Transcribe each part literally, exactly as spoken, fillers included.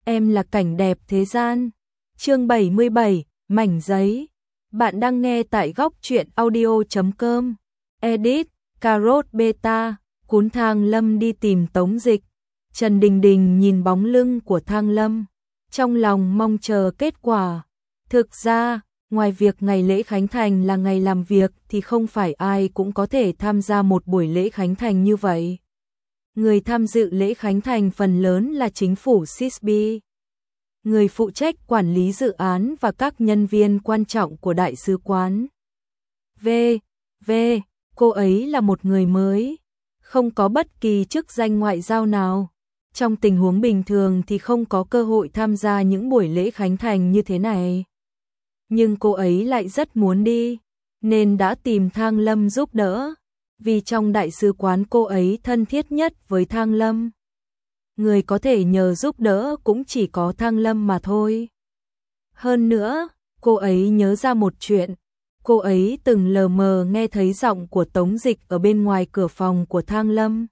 em là cảnh đẹp thế gian. Chương bảy mươi bảy, mảnh giấy. Bạn đang nghe tại góc truyện audio chấm com. Edit, Carrot Beta. Cuốn Thang Lâm đi tìm Tống Dịch. Trần Đình Đình nhìn bóng lưng của Thang Lâm, trong lòng mong chờ kết quả. Thực ra, ngoài việc ngày lễ Khánh Thành là ngày làm việc thì không phải ai cũng có thể tham gia một buổi lễ Khánh Thành như vậy. Người tham dự lễ Khánh Thành phần lớn là chính phủ xê i ét bê, người phụ trách quản lý dự án và các nhân viên quan trọng của đại sứ quán. V. V. Cô ấy là một người mới, không có bất kỳ chức danh ngoại giao nào. Trong tình huống bình thường thì không có cơ hội tham gia những buổi lễ Khánh Thành như thế này. Nhưng cô ấy lại rất muốn đi, nên đã tìm Thang Lâm giúp đỡ. Vì trong đại sứ quán cô ấy thân thiết nhất với Thang Lâm. Người có thể nhờ giúp đỡ cũng chỉ có Thang Lâm mà thôi. Hơn nữa, cô ấy nhớ ra một chuyện. Cô ấy từng lờ mờ nghe thấy giọng của Tống Dịch ở bên ngoài cửa phòng của Thang Lâm.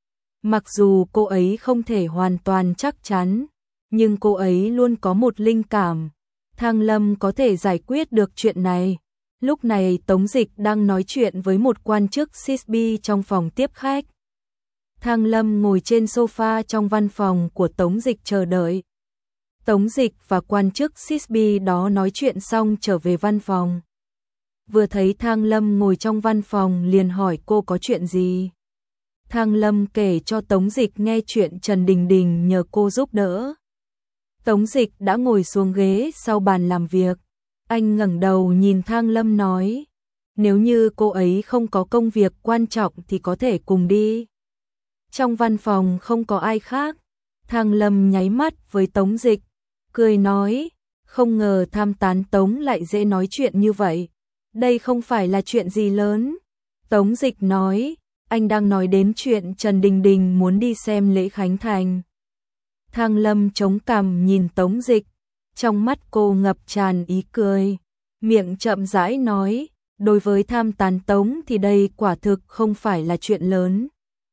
Mặc dù cô ấy không thể hoàn toàn chắc chắn, nhưng cô ấy luôn có một linh cảm. Thang Lâm có thể giải quyết được chuyện này. Lúc này Tống Dịch đang nói chuyện với một quan chức xê i ét bê trong phòng tiếp khách. Thang Lâm ngồi trên sofa trong văn phòng của Tống Dịch chờ đợi. Tống Dịch và quan chức xê i ét bê đó nói chuyện xong trở về văn phòng. Vừa thấy Thang Lâm ngồi trong văn phòng liền hỏi cô có chuyện gì. Thang Lâm kể cho Tống Dịch nghe chuyện Trần Đình Đình nhờ cô giúp đỡ. Tống Dịch đã ngồi xuống ghế sau bàn làm việc. Anh ngẩng đầu nhìn Thang Lâm nói, nếu như cô ấy không có công việc quan trọng thì có thể cùng đi. Trong văn phòng không có ai khác. Thang Lâm nháy mắt với Tống Dịch, cười nói, không ngờ tham tán Tống lại dễ nói chuyện như vậy. Đây không phải là chuyện gì lớn. Tống Dịch nói, anh đang nói đến chuyện Trần Đình Đình muốn đi xem lễ Khánh Thành. Thang Lâm chống cằm nhìn Tống Dịch, trong mắt cô ngập tràn ý cười, miệng chậm rãi nói, đối với tham tán Tống thì đây quả thực không phải là chuyện lớn.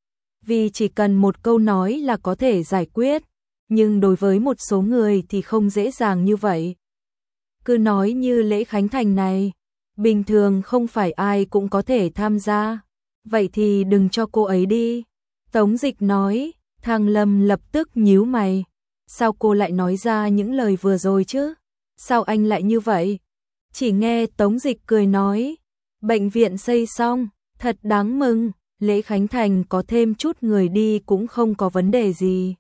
Vì chỉ cần một câu nói là có thể giải quyết, nhưng đối với một số người thì không dễ dàng như vậy. Cứ nói như lễ Khánh Thành này, bình thường không phải ai cũng có thể tham gia, vậy thì đừng cho cô ấy đi. Tống Dịch nói. Thang Lâm lập tức nhíu mày. Sao cô lại nói ra những lời vừa rồi chứ? Sao anh lại như vậy? Chỉ nghe Tống Dịch cười nói, bệnh viện xây xong, thật đáng mừng, lễ Khánh Thành có thêm chút người đi cũng không có vấn đề gì.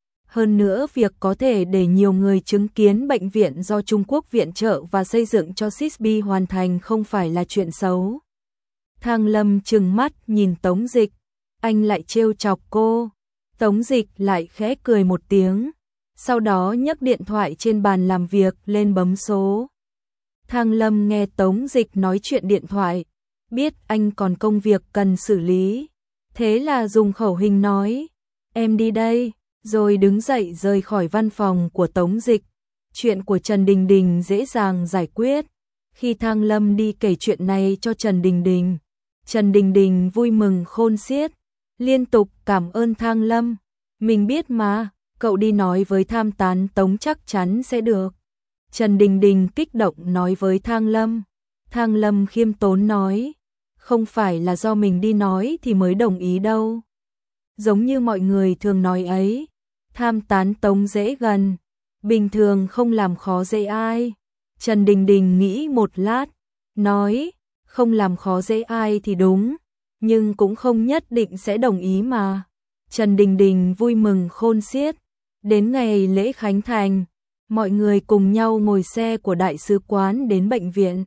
Hơn nữa việc có thể để nhiều người chứng kiến bệnh viện do Trung Quốc viện trợ và xây dựng cho xê i ét bê hoàn thành không phải là chuyện xấu. Thang Lâm trừng mắt nhìn Tống Dịch, anh lại trêu chọc cô. Tống Dịch lại khẽ cười một tiếng, sau đó nhấc điện thoại trên bàn làm việc lên bấm số. Thang Lâm nghe Tống Dịch nói chuyện điện thoại, biết anh còn công việc cần xử lý, thế là dùng khẩu hình nói, em đi đây, rồi đứng dậy rời khỏi văn phòng của Tống Dịch. Chuyện của Trần Đình Đình dễ dàng giải quyết. Khi Thang Lâm đi kể chuyện này cho Trần Đình Đình, Trần Đình Đình vui mừng khôn xiết, liên tục cảm ơn Thang Lâm. Mình biết mà, cậu đi nói với tham tán Tống chắc chắn sẽ được. Trần Đình Đình kích động nói với Thang Lâm. Thang Lâm khiêm tốn nói, không phải là do mình đi nói thì mới đồng ý đâu. Giống như mọi người thường nói ấy, tham tán Tống dễ gần, bình thường không làm khó dễ ai. Trần Đình Đình nghĩ một lát, nói, không làm khó dễ ai thì đúng, nhưng cũng không nhất định sẽ đồng ý mà. Trần Đình Đình vui mừng khôn xiết. Đến ngày lễ Khánh Thành, mọi người cùng nhau ngồi xe của đại sứ quán đến bệnh viện.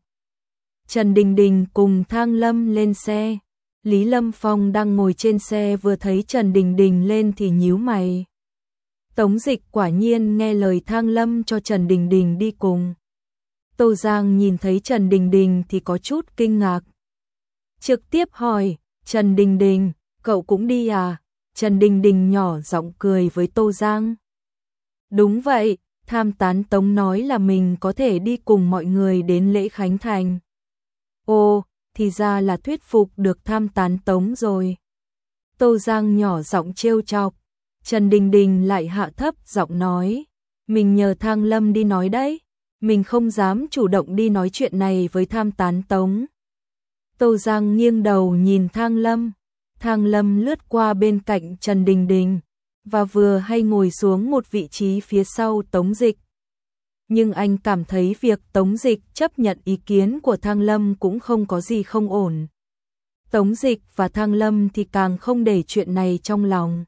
Trần Đình Đình cùng Thang Lâm lên xe. Lý Lâm Phong đang ngồi trên xe vừa thấy Trần Đình Đình lên thì nhíu mày. Tống Dịch quả nhiên nghe lời Thang Lâm cho Trần Đình Đình đi cùng. Tô Giang nhìn thấy Trần Đình Đình thì có chút kinh ngạc. Trực tiếp hỏi, Trần Đình Đình, cậu cũng đi à? Trần Đình Đình nhỏ giọng cười với Tô Giang. Đúng vậy, tham tán Tống nói là mình có thể đi cùng mọi người đến lễ Khánh Thành. Ồ, thì ra là thuyết phục được tham tán Tống rồi. Tô Giang nhỏ giọng trêu chọc. Trần Đình Đình lại hạ thấp giọng nói, Mình nhờ Thang Lâm đi nói đấy, mình không dám chủ động đi nói chuyện này với tham tán Tống. Tô Giang nghiêng đầu nhìn Thang Lâm, Thang Lâm lướt qua bên cạnh Trần Đình Đình, và vừa hay ngồi xuống một vị trí phía sau Tống Dịch. Nhưng anh cảm thấy việc Tống Dịch chấp nhận ý kiến của Thang Lâm cũng không có gì không ổn. Tống Dịch và Thang Lâm thì càng không để chuyện này trong lòng.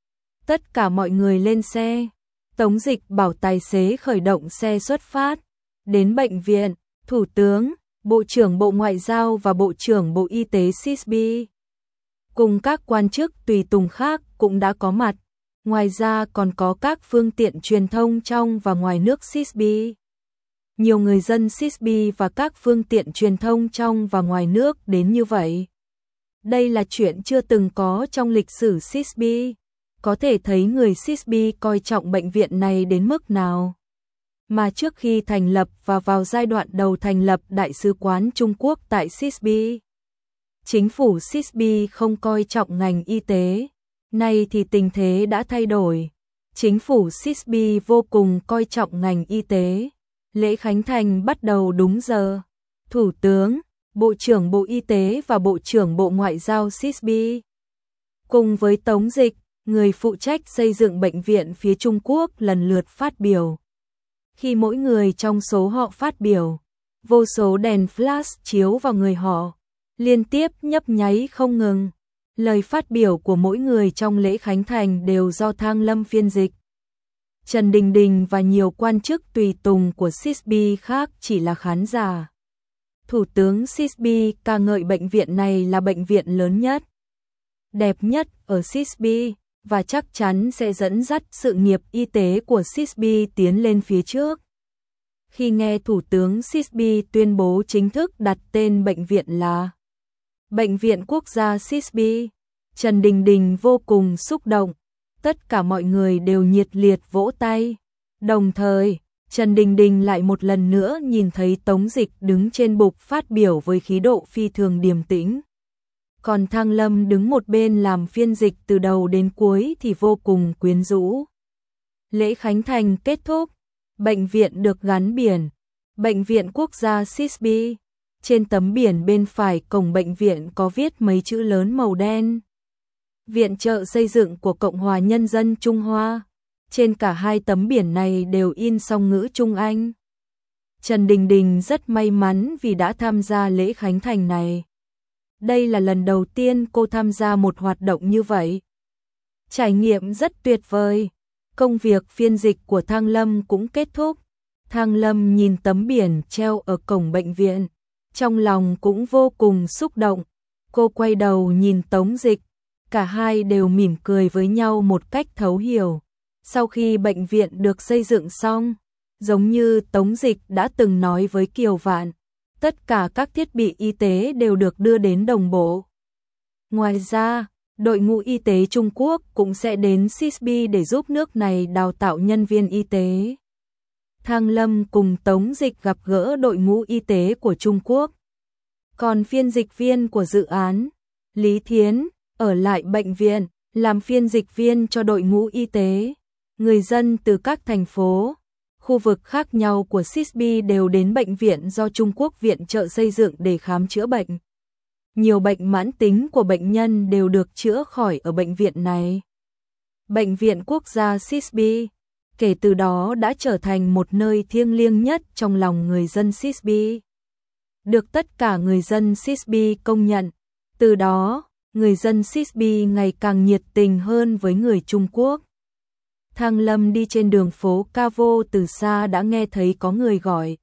Tất cả mọi người lên xe. Tống Dịch bảo tài xế khởi động xe xuất phát. Đến bệnh viện, Thủ tướng, Bộ trưởng Bộ Ngoại giao và Bộ trưởng Bộ Y tế Sisby cùng các quan chức tùy tùng khác cũng đã có mặt. Ngoài ra còn có các phương tiện truyền thông trong và ngoài nước Sisby. Nhiều người dân Sisby và các phương tiện truyền thông trong và ngoài nước đến như vậy. Đây là chuyện chưa từng có trong lịch sử Sisby. Có thể thấy người Sisby coi trọng bệnh viện này đến mức nào. Mà trước khi thành lập và vào giai đoạn đầu thành lập Đại sứ quán Trung Quốc tại Sisby, chính phủ Sisby không coi trọng ngành y tế. Nay thì tình thế đã thay đổi. Chính phủ Sisby vô cùng coi trọng ngành y tế. Lễ khánh thành bắt đầu đúng giờ. Thủ tướng, Bộ trưởng Bộ Y tế và Bộ trưởng Bộ Ngoại giao Sisby cùng với Tống Dịch, người phụ trách xây dựng bệnh viện phía Trung Quốc lần lượt phát biểu. Khi mỗi người trong số họ phát biểu, vô số đèn flash chiếu vào người họ, liên tiếp nhấp nháy không ngừng. Lời phát biểu của mỗi người trong lễ khánh thành đều do Thang Lâm phiên dịch. Trần Đình Đình và nhiều quan chức tùy tùng của Sisby khác chỉ là khán giả. Thủ tướng Sisby ca ngợi bệnh viện này là bệnh viện lớn nhất, đẹp nhất ở Sisby và chắc chắn sẽ dẫn dắt sự nghiệp y tế của Sisby tiến lên phía trước. Khi nghe Thủ tướng Sisby tuyên bố chính thức đặt tên bệnh viện là Bệnh viện Quốc gia Sisby, Trần Đình Đình vô cùng xúc động. Tất cả mọi người đều nhiệt liệt vỗ tay. Đồng thời, Trần Đình Đình lại một lần nữa nhìn thấy Tống Dịch đứng trên bục phát biểu với khí độ phi thường điềm tĩnh. Còn Thang Lâm đứng một bên làm phiên dịch từ đầu đến cuối thì vô cùng quyến rũ. Lễ khánh thành kết thúc, bệnh viện được gắn biển, Bệnh viện Quốc gia Sisby. Trên tấm biển bên phải cổng bệnh viện có viết mấy chữ lớn màu đen. Viện trợ xây dựng của Cộng hòa Nhân dân Trung Hoa. Trên cả hai tấm biển này đều in song ngữ Trung Anh. Trần Đình Đình rất may mắn vì đã tham gia lễ khánh thành này. Đây là lần đầu tiên cô tham gia một hoạt động như vậy. Trải nghiệm rất tuyệt vời. Công việc phiên dịch của Thang Lâm cũng kết thúc. Thang Lâm nhìn tấm biển treo ở cổng bệnh viện, trong lòng cũng vô cùng xúc động. Cô quay đầu nhìn Tống Dịch, cả hai đều mỉm cười với nhau một cách thấu hiểu. Sau khi bệnh viện được xây dựng xong, giống như Tống Dịch đã từng nói với Kiều Vạn, tất cả các thiết bị y tế đều được đưa đến đồng bộ. Ngoài ra, đội ngũ y tế Trung Quốc cũng sẽ đến Sisby để giúp nước này đào tạo nhân viên y tế. Thang Lâm cùng Tống Dịch gặp gỡ đội ngũ y tế của Trung Quốc. Còn phiên dịch viên của dự án, Lý Thiến, ở lại bệnh viện, làm phiên dịch viên cho đội ngũ y tế. Người dân từ các thành phố, khu vực khác nhau của Sisby đều đến bệnh viện do Trung Quốc viện trợ xây dựng để khám chữa bệnh. Nhiều bệnh mãn tính của bệnh nhân đều được chữa khỏi ở bệnh viện này. Bệnh viện Quốc gia Sisby kể từ đó đã trở thành một nơi thiêng liêng nhất trong lòng người dân Sisby. Được tất cả người dân Sisby công nhận. Từ đó, người dân Sisby ngày càng nhiệt tình hơn với người Trung Quốc. Thang Lâm đi trên đường phố Cavo từ xa đã nghe thấy có người gọi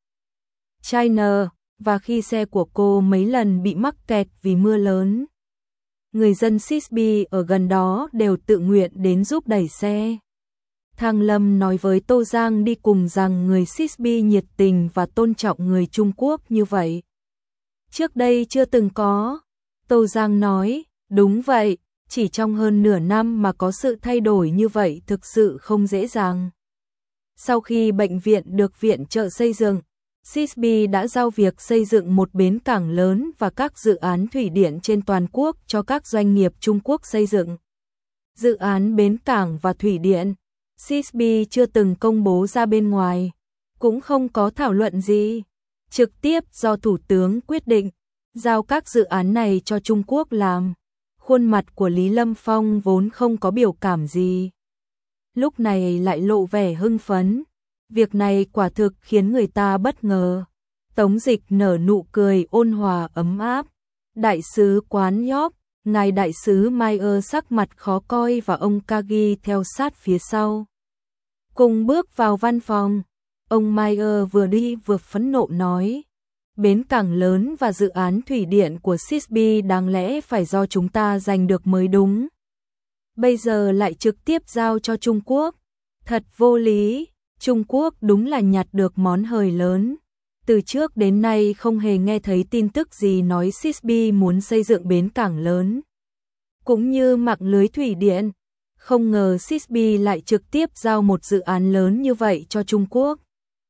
China, và khi xe của cô mấy lần bị mắc kẹt vì mưa lớn. Người dân Sisby ở gần đó đều tự nguyện đến giúp đẩy xe. Thang Lâm nói với Tô Giang đi cùng rằng người Sisby nhiệt tình và tôn trọng người Trung Quốc như vậy. Trước đây chưa từng có. Tô Giang nói, đúng vậy, chỉ trong hơn nửa năm mà có sự thay đổi như vậy thực sự không dễ dàng. Sau khi bệnh viện được viện trợ xây dựng, Sisby đã giao việc xây dựng một bến cảng lớn và các dự án thủy điện trên toàn quốc cho các doanh nghiệp Trung Quốc xây dựng. Dự án bến cảng và thủy điện Sisby chưa từng công bố ra bên ngoài, cũng không có thảo luận gì, trực tiếp do Thủ tướng quyết định, giao các dự án này cho Trung Quốc làm. Khuôn mặt của Lý Lâm Phong vốn không có biểu cảm gì, lúc này lại lộ vẻ hưng phấn. Việc này quả thực khiến người ta bất ngờ. Tống Dịch nở nụ cười ôn hòa ấm áp. Đại sứ quán York, ngài đại sứ Mayer sắc mặt khó coi và ông Kagi theo sát phía sau. Cùng bước vào văn phòng, ông Mayer vừa đi vừa phẫn nộ nói: bến cảng lớn và dự án thủy điện của Sisby đáng lẽ phải do chúng ta giành được mới đúng. Bây giờ lại trực tiếp giao cho Trung Quốc. Thật vô lý, Trung Quốc đúng là nhặt được món hời lớn. Từ trước đến nay không hề nghe thấy tin tức gì nói Sisby muốn xây dựng bến cảng lớn, cũng như mạng lưới thủy điện. Không ngờ Sisby lại trực tiếp giao một dự án lớn như vậy cho Trung Quốc.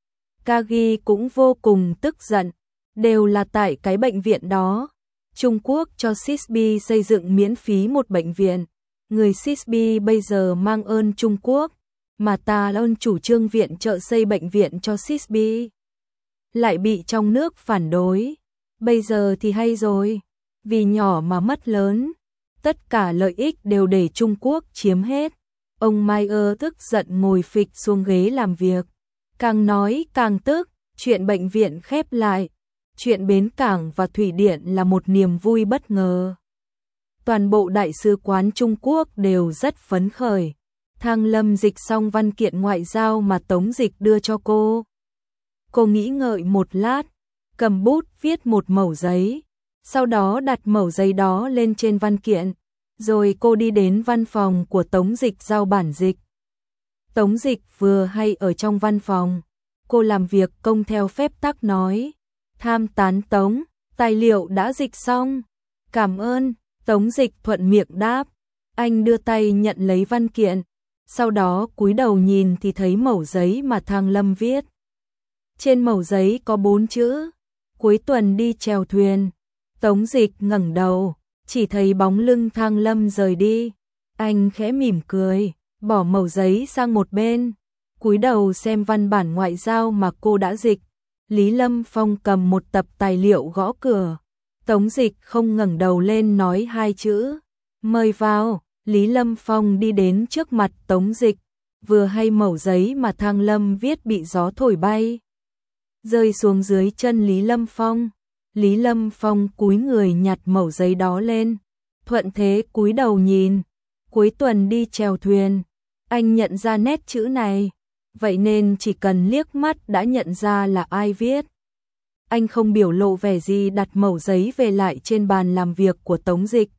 Kagi cũng vô cùng tức giận, đều là tại cái bệnh viện đó. Trung Quốc cho Sisby xây dựng miễn phí một bệnh viện. Người Sisby bây giờ mang ơn Trung Quốc, mà ta ơn chủ trương viện trợ xây bệnh viện cho Sisby, lại bị trong nước phản đối. Bây giờ thì hay rồi, vì nhỏ mà mất lớn, tất cả lợi ích đều để Trung Quốc chiếm hết. Ông Mayer tức giận ngồi phịch xuống ghế làm việc, càng nói càng tức. Chuyện bệnh viện khép lại, chuyện bến cảng và thủy điện là một niềm vui bất ngờ. Toàn bộ đại sứ quán Trung Quốc đều rất phấn khởi. Thang Lâm dịch xong văn kiện ngoại giao mà Tống Dịch đưa cho cô. Cô nghĩ ngợi một lát, cầm bút viết một mẩu giấy, sau đó đặt mẩu giấy đó lên trên văn kiện, rồi cô đi đến văn phòng của Tống Dịch giao bản dịch. Tống Dịch vừa hay ở trong văn phòng, cô làm việc công theo phép tắc nói: tham tán Tống, tài liệu đã dịch xong. Cảm ơn. Tống Dịch thuận miệng đáp. Anh đưa tay nhận lấy văn kiện, sau đó cúi đầu nhìn thì thấy mẩu giấy mà Thang Lâm viết. Trên mẩu giấy có bốn chữ: cuối tuần đi chèo thuyền. Tống Dịch ngẩng đầu, chỉ thấy bóng lưng Thang Lâm rời đi. Anh khẽ mỉm cười, bỏ mẩu giấy sang một bên, cúi đầu xem văn bản ngoại giao mà cô đã dịch. Lý Lâm Phong cầm một tập tài liệu gõ cửa. Tống Dịch không ngẩng đầu lên nói hai chữ: mời vào. Lý Lâm Phong đi đến trước mặt Tống Dịch, vừa hay mẩu giấy mà Thang Lâm viết bị gió thổi bay, rơi xuống dưới chân Lý Lâm Phong. Lý Lâm Phong cúi người nhặt mẩu giấy đó lên, thuận thế cúi đầu nhìn. Cuối tuần đi chèo thuyền. Anh nhận ra nét chữ này, vậy nên chỉ cần liếc mắt đã nhận ra là ai viết. Anh không biểu lộ vẻ gì đặt mẩu giấy về lại trên bàn làm việc của Tống Dịch.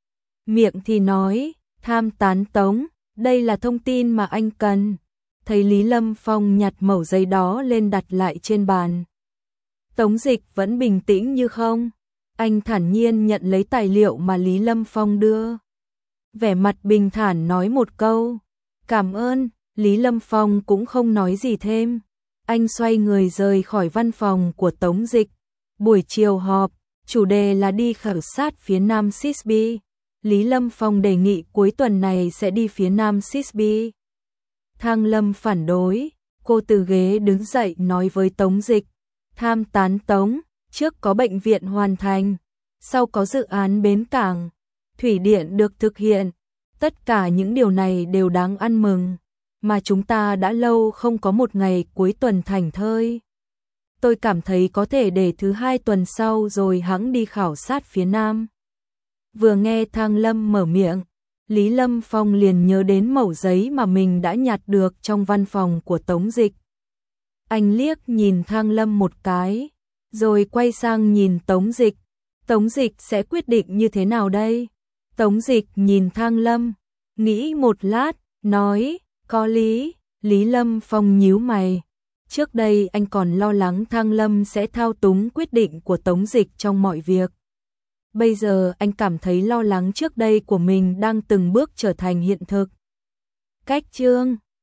Miệng thì nói: tham tán Tống, đây là thông tin mà anh cần. Thấy Lý Lâm Phong nhặt mẩu giấy đó lên đặt lại trên bàn, Tống Dịch vẫn bình tĩnh như không. Anh thản nhiên nhận lấy tài liệu mà Lý Lâm Phong đưa, vẻ mặt bình thản nói một câu: cảm ơn. Lý Lâm Phong cũng không nói gì thêm. Anh xoay người rời khỏi văn phòng của Tống Dịch. Buổi chiều họp, chủ đề là đi khảo sát phía nam Sisby. Lý Lâm Phong đề nghị cuối tuần này sẽ đi phía nam Sisby. Thang Lâm phản đối, cô từ ghế đứng dậy nói với Tống Dịch: tham tán Tống, trước có bệnh viện hoàn thành, sau có dự án bến cảng, thủy điện được thực hiện. Tất cả những điều này đều đáng ăn mừng, mà chúng ta đã lâu không có một ngày cuối tuần thảnh thơi. Tôi cảm thấy có thể để thứ hai tuần sau rồi hẵng đi khảo sát phía nam. Vừa nghe Thang Lâm mở miệng, Lý Lâm Phong liền nhớ đến mẩu giấy mà mình đã nhặt được trong văn phòng của Tống Dịch. Anh liếc nhìn Thang Lâm một cái, rồi quay sang nhìn Tống Dịch. Tống Dịch sẽ quyết định như thế nào đây? Tống Dịch nhìn Thang Lâm, nghĩ một lát, nói: có lý. Lý Lâm Phong nhíu mày. Trước đây anh còn lo lắng Thang Lâm sẽ thao túng quyết định của Tống Dịch trong mọi việc. Bây giờ anh cảm thấy lo lắng trước đây của mình đang từng bước trở thành hiện thực. Cách chương